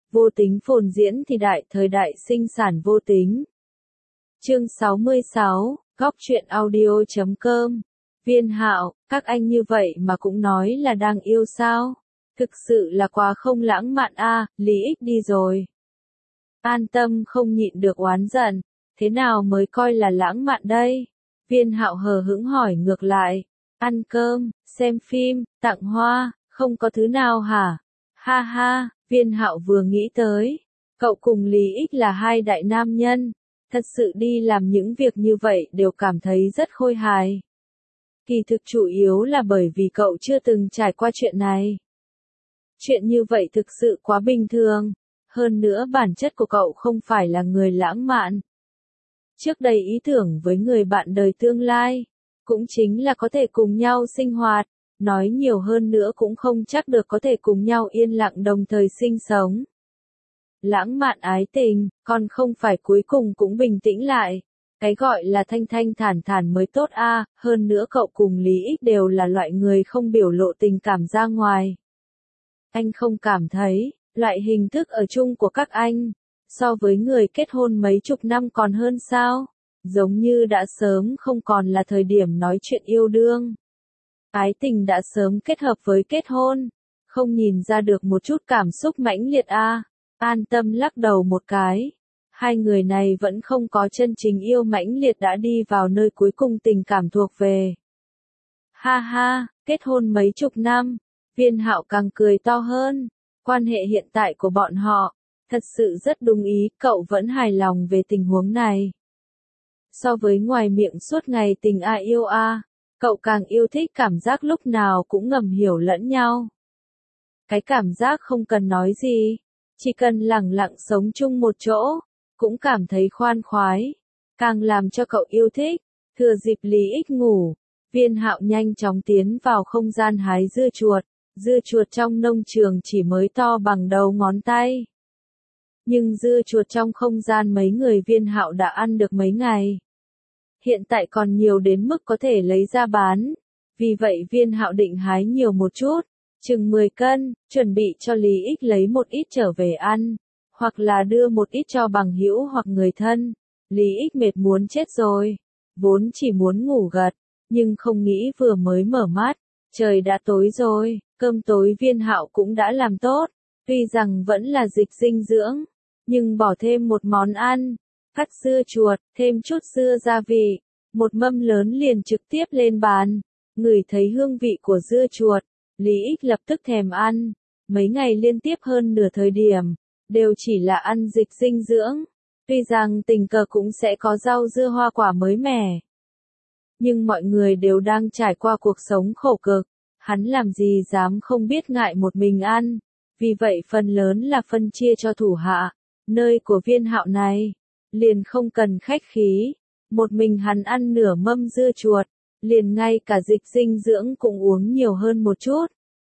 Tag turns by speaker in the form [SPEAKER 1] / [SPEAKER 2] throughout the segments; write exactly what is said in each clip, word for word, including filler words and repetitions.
[SPEAKER 1] Vô tính phồn diễn thì đại thời đại sinh sản vô tính. Chương sáu mươi sáu, góc truyện audio chấm com. Viên Hạo, các anh như vậy mà cũng nói là đang yêu sao? Thực sự là quá không lãng mạn a, à, Lý Ích đi rồi. An Tâm không nhịn được oán giận, thế nào mới coi là lãng mạn đây? Viên Hạo hờ hững hỏi ngược lại, ăn cơm, xem phim, tặng hoa, không có thứ nào hả? Ha ha, Viên Hạo vừa nghĩ tới, cậu cùng Lý Ích là hai đại nam nhân, thật sự đi làm những việc như vậy đều cảm thấy rất khôi hài. Kỳ thực chủ yếu là bởi vì cậu chưa từng trải qua chuyện này. Chuyện như vậy thực sự quá bình thường, hơn nữa bản chất của cậu không phải là người lãng mạn. Trước đây ý tưởng với người bạn đời tương lai, cũng chính là có thể cùng nhau sinh hoạt, nói nhiều hơn nữa cũng không chắc được có thể cùng nhau yên lặng đồng thời sinh sống. Lãng mạn ái tình, còn không phải cuối cùng cũng bình tĩnh lại. Cái gọi là thanh thanh thản thản mới tốt a, à, hơn nữa cậu cùng Lý Ích đều là loại người không biểu lộ tình cảm ra ngoài. Anh không cảm thấy, loại hình thức ở chung của các anh, so với người kết hôn mấy chục năm còn hơn sao? Giống như đã sớm không còn là thời điểm nói chuyện yêu đương. Ái tình đã sớm kết hợp với kết hôn, không nhìn ra được một chút cảm xúc mãnh liệt a. À. An Tâm lắc đầu một cái. Hai người này vẫn không có chân chính yêu mãnh liệt đã đi vào nơi cuối cùng tình cảm thuộc về. Ha ha, kết hôn mấy chục năm, Viên Hạo càng cười to hơn. Quan hệ hiện tại của bọn họ, thật sự rất đúng ý, cậu vẫn hài lòng về tình huống này. So với ngoài miệng suốt ngày tình a yêu a, cậu càng yêu thích cảm giác lúc nào cũng ngầm hiểu lẫn nhau. Cái cảm giác không cần nói gì, chỉ cần lẳng lặng sống chung một chỗ, cũng cảm thấy khoan khoái, càng làm cho cậu yêu thích. Thừa dịp Lý Ích ngủ, Viên Hạo nhanh chóng tiến vào không gian hái dưa chuột. Dưa chuột trong nông trường chỉ mới to bằng đầu ngón tay. Nhưng dưa chuột trong không gian mấy người Viên Hạo đã ăn được mấy ngày. Hiện tại còn nhiều đến mức có thể lấy ra bán. Vì vậy Viên Hạo định hái nhiều một chút, chừng mười cân, chuẩn bị cho Lý Ích lấy một ít trở về ăn, hoặc là đưa một ít cho bằng hữu hoặc người thân. Lý Ích mệt muốn chết rồi, vốn chỉ muốn ngủ gật, nhưng không nghĩ vừa mới mở mắt, trời đã tối rồi. Cơm tối Viên Hạo cũng đã làm tốt, tuy rằng vẫn là dịch dinh dưỡng, nhưng bỏ thêm một món ăn, cắt dưa chuột, thêm chút dưa gia vị, một mâm lớn liền trực tiếp lên bàn. Ngửi thấy hương vị của dưa chuột, Lý Ích lập tức thèm ăn. Mấy ngày liên tiếp hơn nửa thời điểm, đều chỉ là ăn dịch dinh dưỡng, tuy rằng tình cờ cũng sẽ có rau dưa hoa quả mới mẻ. Nhưng mọi người đều đang trải qua cuộc sống khổ cực. Hắn làm gì dám không biết ngại một mình ăn, vì vậy phần lớn là phân chia cho thủ hạ. Nơi của Viên Hạo này, liền không cần khách khí, một mình hắn ăn nửa mâm dưa chuột, liền ngay cả dịch dinh dưỡng cũng uống nhiều hơn một chút.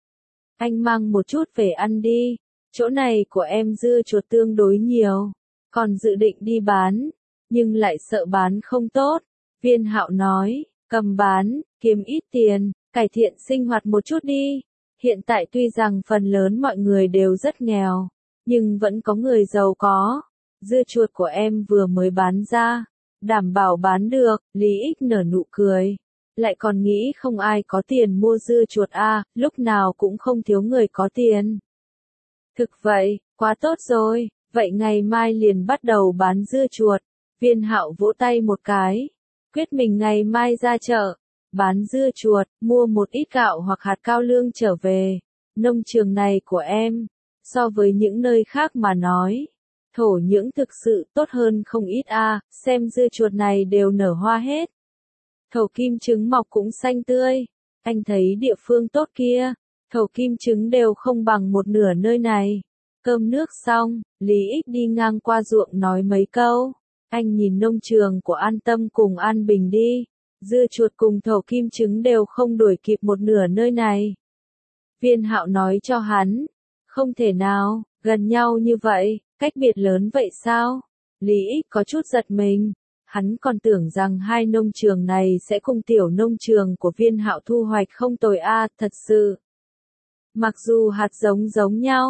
[SPEAKER 1] Anh mang một chút về ăn đi, chỗ này của em dưa chuột tương đối nhiều, còn dự định đi bán, nhưng lại sợ bán không tốt. Viên Hạo nói, cầm bán, kiếm ít tiền. Cải thiện sinh hoạt một chút đi. Hiện tại tuy rằng phần lớn mọi người đều rất nghèo, nhưng vẫn có người giàu có. Dưa chuột của em vừa mới bán ra, đảm bảo bán được. Lý Ích nở nụ cười, lại còn nghĩ không ai có tiền mua dưa chuột a, à, lúc nào cũng không thiếu người có tiền. Thực vậy, quá tốt rồi, vậy ngày mai liền bắt đầu bán dưa chuột. Viên Hạo vỗ tay một cái, quyết mình ngày mai ra chợ. Bán dưa chuột, mua một ít gạo hoặc hạt cao lương trở về. Nông trường này của em, so với những nơi khác mà nói, thổ nhưỡng thực sự tốt hơn không ít a, à, xem dưa chuột này đều nở hoa hết. Thổ kim trứng mọc cũng xanh tươi, anh thấy địa phương tốt kia, thổ kim trứng đều không bằng một nửa nơi này. Cơm nước xong, Lý Ích đi ngang qua ruộng nói mấy câu, anh nhìn nông trường của An Tâm cùng An Bình đi. Dưa chuột cùng thổ kim trứng đều không đuổi kịp một nửa nơi này. Viên Hạo nói cho hắn, không thể nào, gần nhau như vậy, cách biệt lớn vậy sao? Lý Ích có chút giật mình, hắn còn tưởng rằng hai nông trường này sẽ cùng tiểu nông trường của Viên Hạo thu hoạch không tồi a, à, thật sự. Mặc dù hạt giống giống nhau,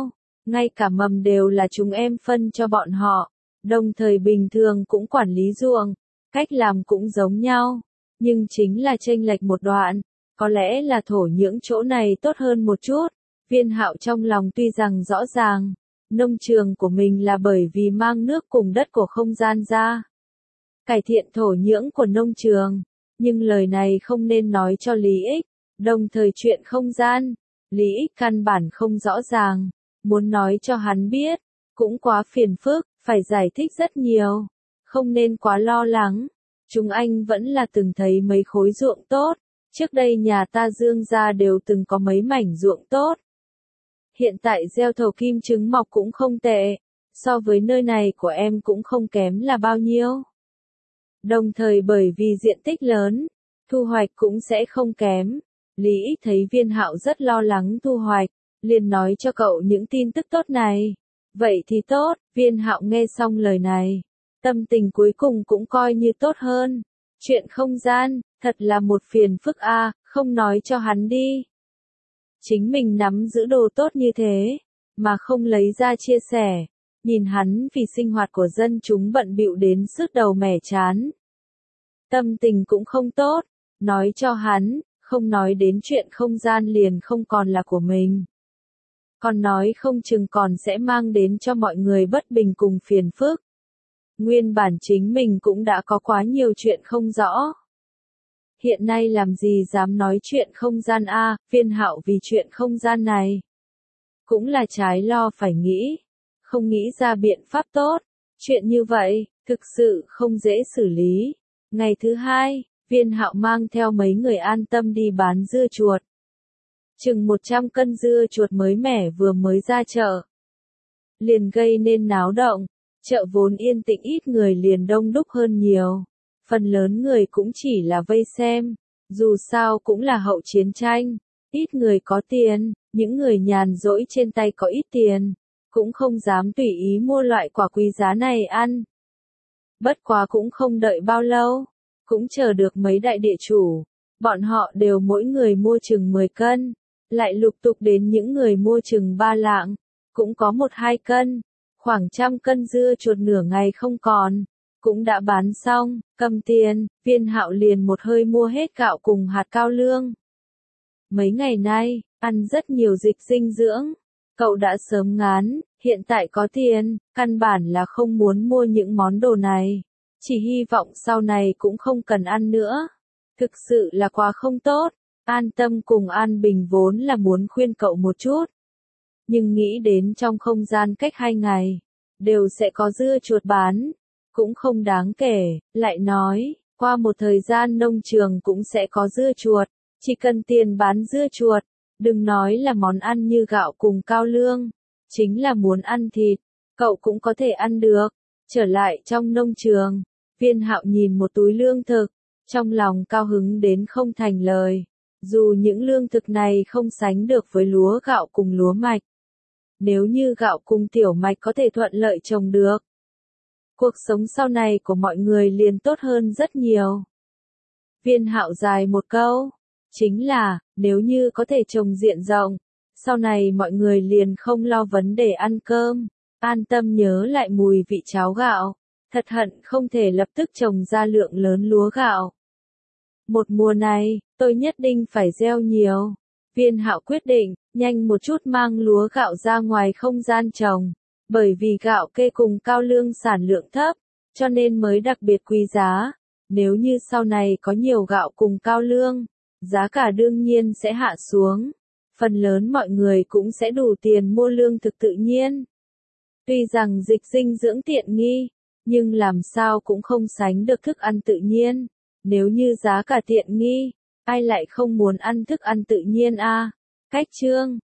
[SPEAKER 1] Ngay cả mầm đều là chúng em phân cho bọn họ, đồng thời bình thường cũng quản lý ruộng, cách làm cũng giống nhau, nhưng chính là chênh lệch một đoạn, có lẽ là thổ nhưỡng chỗ này tốt hơn một chút. Viên Hạo trong lòng tuy rằng rõ ràng, nông trường của mình là bởi vì mang nước cùng đất của không gian ra, cải thiện thổ nhưỡng của nông trường, nhưng lời này không nên nói cho Lý Ích, đồng thời chuyện không gian, Lý Ích căn bản không rõ ràng, muốn nói cho hắn biết, cũng quá phiền phức, phải giải thích rất nhiều, không nên quá lo lắng, chúng anh vẫn là từng thấy mấy khối ruộng tốt, trước đây nhà ta Dương gia đều từng có mấy mảnh ruộng tốt. Hiện tại gieo thầu kim trứng mọc cũng không tệ, so với nơi này của em cũng không kém là bao nhiêu. Đồng thời bởi vì diện tích lớn, thu hoạch cũng sẽ không kém. Lý Ích thấy Viên Hạo rất lo lắng thu hoạch, liền nói cho cậu những tin tức tốt này. Vậy thì tốt, Viên Hạo nghe xong lời này, tâm tình cuối cùng cũng coi như tốt hơn. Chuyện không gian, thật là một phiền phức a, à, không nói cho hắn đi. Chính mình nắm giữ đồ tốt như thế, mà không lấy ra chia sẻ, nhìn hắn vì sinh hoạt của dân chúng bận bịu đến sứt đầu mẻ chán. Tâm tình cũng không tốt, nói cho hắn, không nói đến chuyện không gian liền không còn là của mình. Còn nói không chừng còn sẽ mang đến cho mọi người bất bình cùng phiền phức. Nguyên bản chính mình cũng đã có quá nhiều chuyện không rõ. Hiện nay làm gì dám nói chuyện không gian a, à, Viên Hạo vì chuyện không gian này. Cũng là trái lo phải nghĩ, không nghĩ ra biện pháp tốt. Chuyện như vậy, thực sự không dễ xử lý. Ngày thứ hai, Viên Hạo mang theo mấy người an tâm đi bán dưa chuột. Chừng một trăm cân dưa chuột mới mẻ vừa mới ra chợ. Liền gây nên náo động, chợ vốn yên tĩnh ít người liền đông đúc hơn nhiều. Phần lớn người cũng chỉ là vây xem, dù sao cũng là hậu chiến tranh, ít người có tiền, những người nhàn rỗi trên tay có ít tiền, cũng không dám tùy ý mua loại quả quý giá này ăn. Bất quá cũng không đợi bao lâu, cũng chờ được mấy đại địa chủ, bọn họ đều mỗi người mua chừng mười cân, lại lục tục đến những người mua chừng ba lạng, cũng có một hai cân, khoảng trăm cân dưa chuột nửa ngày không còn. Cũng đã bán xong, cầm tiền, Viên Hạo liền một hơi mua hết gạo cùng hạt cao lương. Mấy ngày nay, ăn rất nhiều dịch dinh dưỡng, cậu đã sớm ngán, hiện tại có tiền, căn bản là không muốn mua những món đồ này, chỉ hy vọng sau này cũng không cần ăn nữa. Thực sự là quá không tốt, An Tâm cùng An Bình vốn là muốn khuyên cậu một chút. Nhưng nghĩ đến trong không gian cách hai ngày, đều sẽ có dưa chuột bán. Cũng không đáng kể, lại nói, qua một thời gian nông trường cũng sẽ có dưa chuột, chỉ cần tiền bán dưa chuột, đừng nói là món ăn như gạo cùng cao lương, chính là muốn ăn thịt, cậu cũng có thể ăn được. Trở lại trong nông trường, Viên Hạo nhìn một túi lương thực, trong lòng cao hứng đến không thành lời, dù những lương thực này không sánh được với lúa gạo cùng lúa mạch. Nếu như gạo cùng tiểu mạch có thể thuận lợi trồng được, cuộc sống sau này của mọi người liền tốt hơn rất nhiều. Viên Hạo dài một câu, chính là, nếu như có thể trồng diện rộng, sau này mọi người liền không lo vấn đề ăn cơm. An Tâm nhớ lại mùi vị cháo gạo, thật hận không thể lập tức trồng ra lượng lớn lúa gạo. Một mùa này, tôi nhất định phải gieo nhiều. Viên Hạo quyết định, nhanh một chút mang lúa gạo ra ngoài không gian trồng. Bởi vì gạo kê cùng cao lương sản lượng thấp, cho nên mới đặc biệt quý giá. Nếu như sau này có nhiều gạo cùng cao lương, giá cả đương nhiên sẽ hạ xuống. Phần lớn mọi người cũng sẽ đủ tiền mua lương thực tự nhiên. Tuy rằng dịch dinh dưỡng tiện nghi, nhưng làm sao cũng không sánh được thức ăn tự nhiên. Nếu như giá cả tiện nghi, ai lại không muốn ăn thức ăn tự nhiên a? À? Cách chương